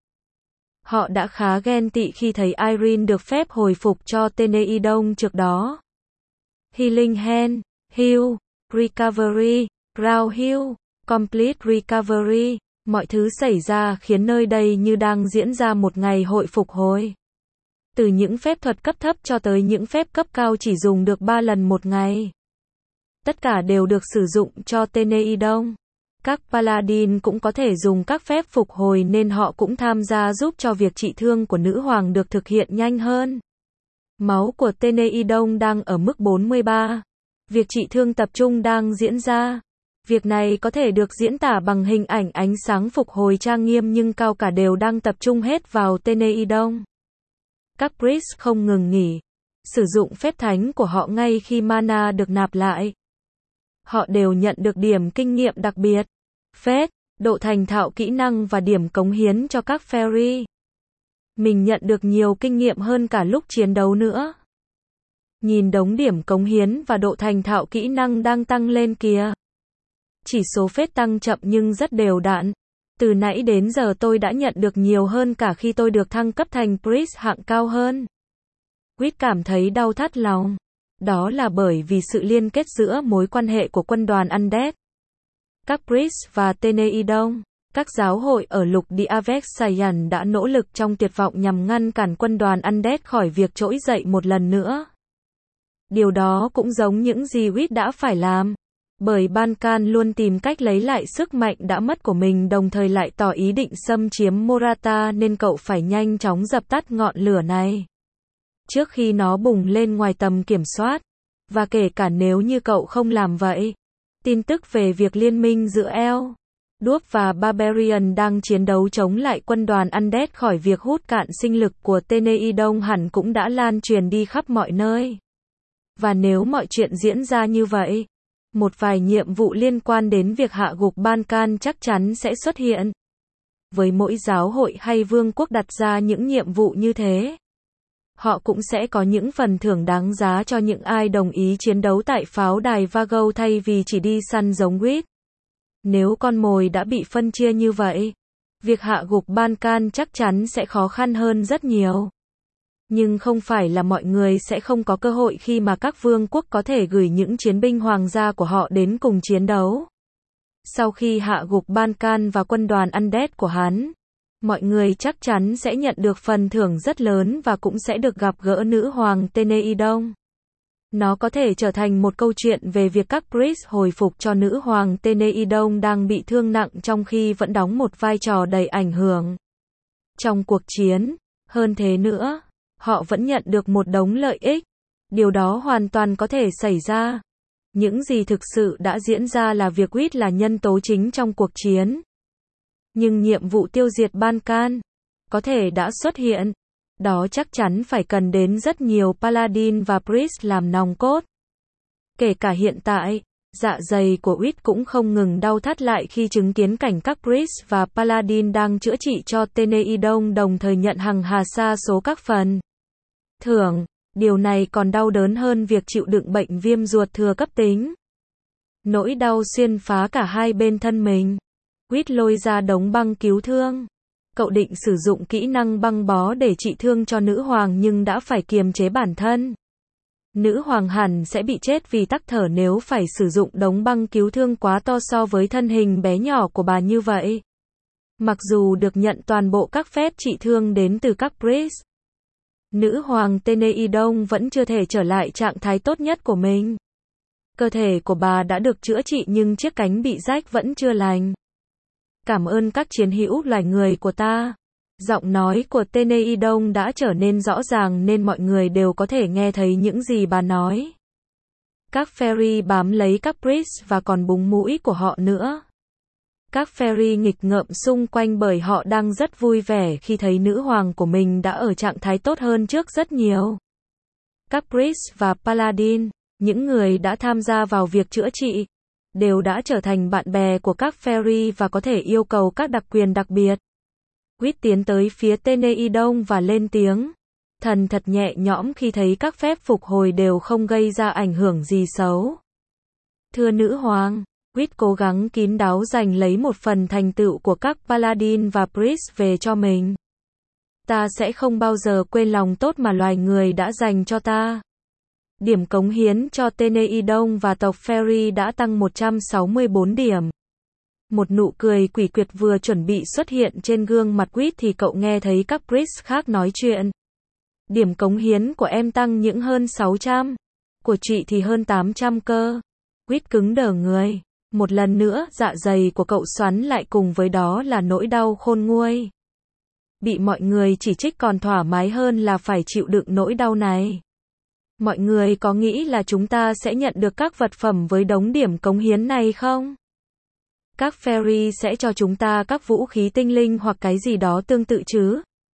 Họ đã khá ghen tị khi thấy Irene được phép hồi phục cho Teneidong trước đó. Healing Hand, Heal, Recovery, Ground Heal, Complete Recovery, mọi thứ xảy ra khiến nơi đây như đang diễn ra một ngày hội phục hồi. Từ những phép thuật cấp thấp cho tới những phép cấp cao chỉ dùng được ba lần một ngày. Tất cả đều được sử dụng cho Teneidong. Các paladin cũng có thể dùng các phép phục hồi nên họ cũng tham gia giúp cho việc trị thương của nữ hoàng được thực hiện nhanh hơn. Máu của Teneidong đang ở mức bốn mươi ba. Việc trị thương tập trung đang diễn ra. Việc này có thể được diễn tả bằng hình ảnh ánh sáng phục hồi trang nghiêm nhưng cao cả đều đang tập trung hết vào Teneidong. Các priest không ngừng nghỉ sử dụng phép thánh của họ ngay khi mana được nạp lại. Họ đều nhận được điểm kinh nghiệm đặc biệt, phép, độ thành thạo kỹ năng và điểm cống hiến cho các fairy. Mình nhận được nhiều kinh nghiệm hơn cả lúc chiến đấu nữa. Nhìn đống điểm cống hiến và độ thành thạo kỹ năng đang tăng lên kìa. Chỉ số phép tăng chậm nhưng rất đều đặn. Từ nãy đến giờ tôi đã nhận được nhiều hơn cả khi tôi được thăng cấp thành priest hạng cao hơn. Whit cảm thấy đau thắt lòng. Đó là bởi vì sự liên kết giữa mối quan hệ của quân đoàn Undead, các priest và Teneidong. Các giáo hội ở lục địa Avexayan đã nỗ lực trong tuyệt vọng nhằm ngăn cản quân đoàn Undead khỏi việc trỗi dậy một lần nữa. Điều đó cũng giống những gì Whit đã phải làm. Bởi Bankan luôn tìm cách lấy lại sức mạnh đã mất của mình đồng thời lại tỏ ý định xâm chiếm Morata nên cậu phải nhanh chóng dập tắt ngọn lửa này trước khi nó bùng lên ngoài tầm kiểm soát. Và kể cả nếu như cậu không làm vậy, tin tức về việc liên minh giữa Elf, Dwarf và Barbarian đang chiến đấu chống lại quân đoàn Undead khỏi việc hút cạn sinh lực của Teneidong hẳn cũng đã lan truyền đi khắp mọi nơi. Và nếu mọi chuyện diễn ra như vậy, một vài nhiệm vụ liên quan đến việc hạ gục Bankan chắc chắn sẽ xuất hiện. Với mỗi giáo hội hay vương quốc đặt ra những nhiệm vụ như thế, họ cũng sẽ có những phần thưởng đáng giá cho những ai đồng ý chiến đấu tại pháo đài Vago thay vì chỉ đi săn giống Whit. Nếu con mồi đã bị phân chia như vậy, việc hạ gục Bankan chắc chắn sẽ khó khăn hơn rất nhiều. Nhưng không phải là mọi người sẽ không có cơ hội khi mà các vương quốc có thể gửi những chiến binh hoàng gia của họ đến cùng chiến đấu. Sau khi hạ gục Bankan và quân đoàn Undead của hắn, mọi người chắc chắn sẽ nhận được phần thưởng rất lớn và cũng sẽ được gặp gỡ nữ hoàng Teneidong. Nó có thể trở thành một câu chuyện về việc các priest hồi phục cho nữ hoàng Teneidong đang bị thương nặng trong khi vẫn đóng một vai trò đầy ảnh hưởng trong cuộc chiến. Hơn thế nữa, họ vẫn nhận được một đống lợi ích. Điều đó hoàn toàn có thể xảy ra. Những gì thực sự đã diễn ra là việc Whit là nhân tố chính trong cuộc chiến. Nhưng nhiệm vụ tiêu diệt Bankan có thể đã xuất hiện. Đó chắc chắn phải cần đến rất nhiều paladin và priest làm nòng cốt. Kể cả hiện tại, dạ dày của Whit cũng không ngừng đau thắt lại khi chứng kiến cảnh các priest và paladin đang chữa trị cho Teneidong đồng thời nhận hằng hà sa số các phần thưởng. Điều này còn đau đớn hơn việc chịu đựng bệnh viêm ruột thừa cấp tính. Nỗi đau xuyên phá cả hai bên thân mình. Whit lôi ra đống băng cứu thương. Cậu định sử dụng kỹ năng băng bó để trị thương cho nữ hoàng nhưng đã phải kiềm chế bản thân. Nữ hoàng hẳn sẽ bị chết vì tắc thở nếu phải sử dụng đống băng cứu thương quá to so với thân hình bé nhỏ của bà như vậy. Mặc dù được nhận toàn bộ các phép trị thương đến từ các priest, nữ hoàng Teneidong vẫn chưa thể trở lại trạng thái tốt nhất của mình. Cơ thể của bà đã được chữa trị nhưng chiếc cánh bị rách vẫn chưa lành. Cảm ơn các chiến hữu loài người của ta. Giọng nói của Teneidong đã trở nên rõ ràng nên mọi người đều có thể nghe thấy những gì bà nói. Các fairy bám lấy các priest và còn búng mũi của họ nữa. Các fairy nghịch ngợm xung quanh bởi họ đang rất vui vẻ khi thấy nữ hoàng của mình đã ở trạng thái tốt hơn trước rất nhiều. Các priest và paladin, những người đã tham gia vào việc chữa trị, đều đã trở thành bạn bè của các fairy và có thể yêu cầu các đặc quyền đặc biệt. Quýt tiến tới phía Teneidon và lên tiếng. Thần thật nhẹ nhõm khi thấy các phép phục hồi đều không gây ra ảnh hưởng gì xấu. Thưa nữ hoàng, Quýt cố gắng kín đáo giành lấy một phần thành tựu của các paladin và priest về cho mình. Ta sẽ không bao giờ quên lòng tốt mà loài người đã dành cho ta. Điểm cống hiến cho Teneidon và tộc Fairy đã tăng một trăm sáu mươi bốn điểm. Một nụ cười quỷ quyệt vừa chuẩn bị xuất hiện trên gương mặt Quýt thì cậu nghe thấy các priest khác nói chuyện. Điểm cống hiến của em tăng những hơn sáu trăm. Của chị thì hơn tám trăm cơ. Quýt cứng đờ người. Một lần nữa, dạ dày của cậu xoắn lại cùng với đó là nỗi đau khôn nguôi. Bị mọi người chỉ trích còn thoải mái hơn là phải chịu đựng nỗi đau này. Mọi người có nghĩ là chúng ta sẽ nhận được các vật phẩm với đống điểm cống hiến này không? Các fairy sẽ cho chúng ta các vũ khí tinh linh hoặc cái gì đó tương tự chứ?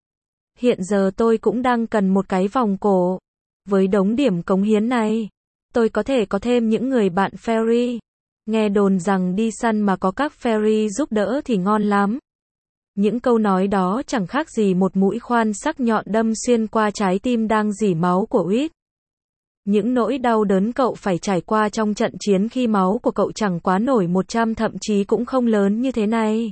Hiện giờ tôi cũng đang cần một cái vòng cổ. Với đống điểm cống hiến này, tôi có thể có thêm những người bạn fairy. Nghe đồn rằng đi săn mà có các fairy giúp đỡ thì ngon lắm. Những câu nói đó chẳng khác gì một mũi khoan sắc nhọn đâm xuyên qua trái tim đang rỉ máu của Quýt. Những nỗi đau đớn cậu phải trải qua trong trận chiến khi máu của cậu chẳng quá nổi một trăm thậm chí cũng không lớn như thế này.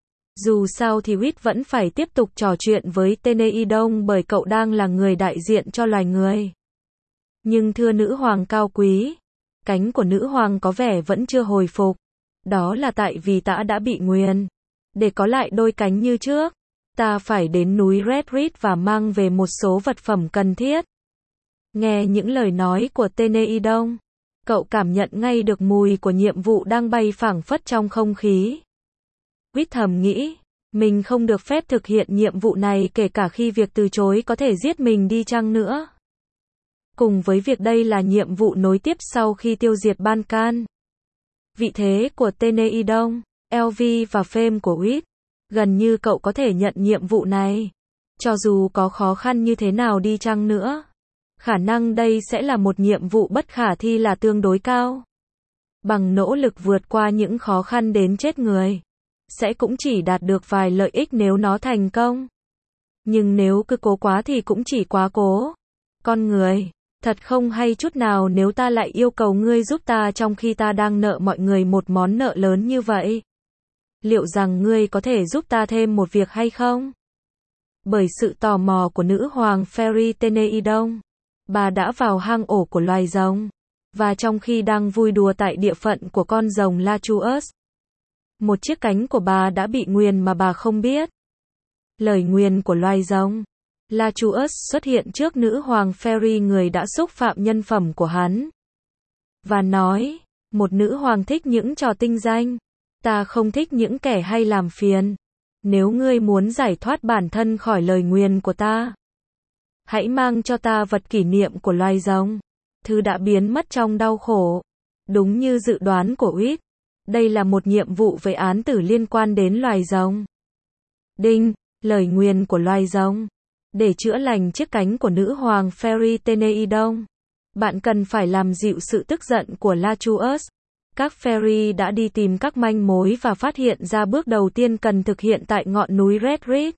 Dù sao thì Quýt vẫn phải tiếp tục trò chuyện với Teneidon bởi cậu đang là người đại diện cho loài người. Nhưng thưa nữ hoàng cao quý, cánh của nữ hoàng có vẻ vẫn chưa hồi phục. Đó là tại vì ta đã bị nguyền. Để có lại đôi cánh như trước, ta phải đến núi Red Reed và mang về một số vật phẩm cần thiết. Nghe những lời nói của Teneidon, cậu cảm nhận ngay được mùi của nhiệm vụ đang bay phảng phất trong không khí. Quýt thầm nghĩ, mình không được phép thực hiện nhiệm vụ này kể cả khi việc từ chối có thể giết mình đi chăng nữa. Cùng với việc đây là nhiệm vụ nối tiếp sau khi tiêu diệt Ban-can. Vị thế của Teneidon, lờ vê và Fame của Quýt, gần như cậu có thể nhận nhiệm vụ này. Cho dù có khó khăn như thế nào đi chăng nữa, khả năng đây sẽ là một nhiệm vụ bất khả thi là tương đối cao. Bằng nỗ lực vượt qua những khó khăn đến chết người, sẽ cũng chỉ đạt được vài lợi ích nếu nó thành công. Nhưng nếu cứ cố quá thì cũng chỉ quá cố. Con người, thật không hay chút nào nếu ta lại yêu cầu ngươi giúp ta trong khi ta đang nợ mọi người một món nợ lớn như vậy. Liệu rằng ngươi có thể giúp ta thêm một việc hay không? Bởi sự tò mò của nữ hoàng Fairy Teneidon, bà đã vào hang ổ của loài rồng, và trong khi đang vui đùa tại địa phận của con rồng Lachuus, một chiếc cánh của bà đã bị nguyền mà bà không biết. Lời nguyền của loài rồng Lachuus xuất hiện trước nữ hoàng Fairy, người đã xúc phạm nhân phẩm của hắn, và nói, một nữ hoàng thích những trò tinh danh, ta không thích những kẻ hay làm phiền. Nếu ngươi muốn giải thoát bản thân khỏi lời nguyền của ta, hãy mang cho ta vật kỷ niệm của loài rồng, thứ đã biến mất trong đau khổ. Đúng như dự đoán của Quýt, đây là một nhiệm vụ về án tử liên quan đến loài rồng. Đinh, lời nguyền của loài rồng. Để chữa lành chiếc cánh của nữ hoàng Fairy Teneidon, bạn cần phải làm dịu sự tức giận của Lachuus. Các fairy đã đi tìm các manh mối và phát hiện ra bước đầu tiên cần thực hiện tại ngọn núi Red Reed.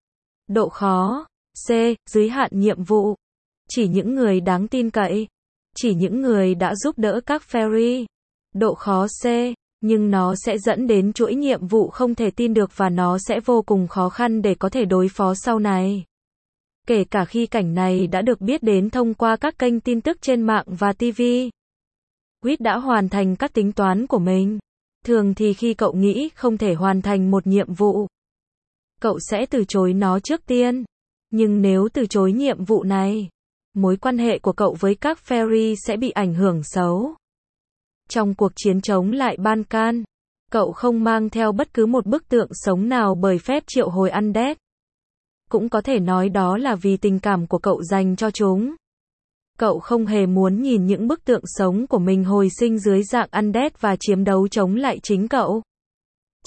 Độ khó C. Giới hạn nhiệm vụ. Chỉ những người đáng tin cậy. Chỉ những người đã giúp đỡ các fairy. Độ khó C. Nhưng nó sẽ dẫn đến chuỗi nhiệm vụ không thể tin được và nó sẽ vô cùng khó khăn để có thể đối phó sau này. Kể cả khi cảnh này đã được biết đến thông qua các kênh tin tức trên mạng và ti vi. Quýt đã hoàn thành các tính toán của mình. Thường thì khi cậu nghĩ không thể hoàn thành một nhiệm vụ, cậu sẽ từ chối nó trước tiên. Nhưng nếu từ chối nhiệm vụ này, mối quan hệ của cậu với các fairy sẽ bị ảnh hưởng xấu. Trong cuộc chiến chống lại Ban-can, cậu không mang theo bất cứ một bức tượng sống nào bởi phép triệu hồi Undead. Cũng có thể nói đó là vì tình cảm của cậu dành cho chúng. Cậu không hề muốn nhìn những bức tượng sống của mình hồi sinh dưới dạng Undead và chiếm đấu chống lại chính cậu.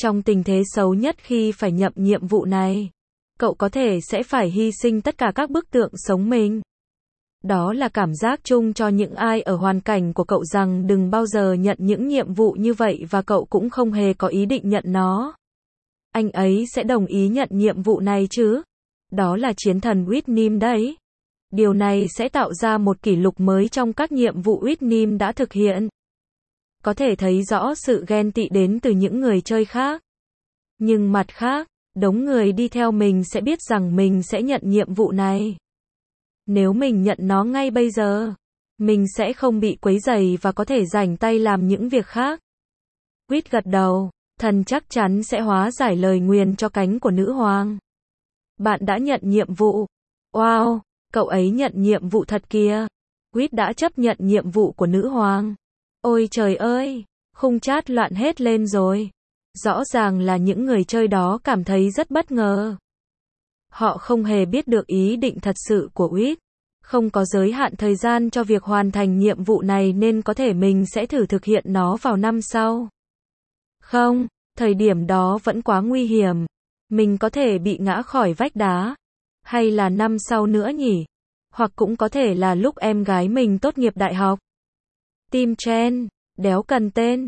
Trong tình thế xấu nhất khi phải nhận nhiệm vụ này, cậu có thể sẽ phải hy sinh tất cả các bức tượng sống mình. Đó là cảm giác chung cho những ai ở hoàn cảnh của cậu rằng đừng bao giờ nhận những nhiệm vụ như vậy và cậu cũng không hề có ý định nhận nó. Anh ấy sẽ đồng ý nhận nhiệm vụ này chứ? Đó là chiến thần Whitnim đấy. Điều này sẽ tạo ra một kỷ lục mới trong các nhiệm vụ Whitnim đã thực hiện. Có thể thấy rõ sự ghen tị đến từ những người chơi khác. Nhưng mặt khác, đống người đi theo mình sẽ biết rằng mình sẽ nhận nhiệm vụ này. Nếu mình nhận nó ngay bây giờ, mình sẽ không bị quấy rầy và có thể rảnh tay làm những việc khác. Quýt gật đầu, thần chắc chắn sẽ hóa giải lời nguyền cho cánh của nữ hoàng. Bạn đã nhận nhiệm vụ. Wow, cậu ấy nhận nhiệm vụ thật kìa. Quýt đã chấp nhận nhiệm vụ của nữ hoàng. Ôi trời ơi, khung chat loạn hết lên rồi. Rõ ràng là những người chơi đó cảm thấy rất bất ngờ. Họ không hề biết được ý định thật sự của Quýt. Không có giới hạn thời gian cho việc hoàn thành nhiệm vụ này nên có thể mình sẽ thử thực hiện nó vào năm sau. Không, thời điểm đó vẫn quá nguy hiểm. Mình có thể bị ngã khỏi vách đá. Hay là năm sau nữa nhỉ? Hoặc cũng có thể là lúc em gái mình tốt nghiệp đại học. Tim Chen, đéo cần tên,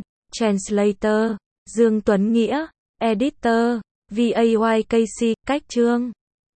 Translator, Dương Tuấn Nghĩa, Editor, vê a y ca xê, cách chương.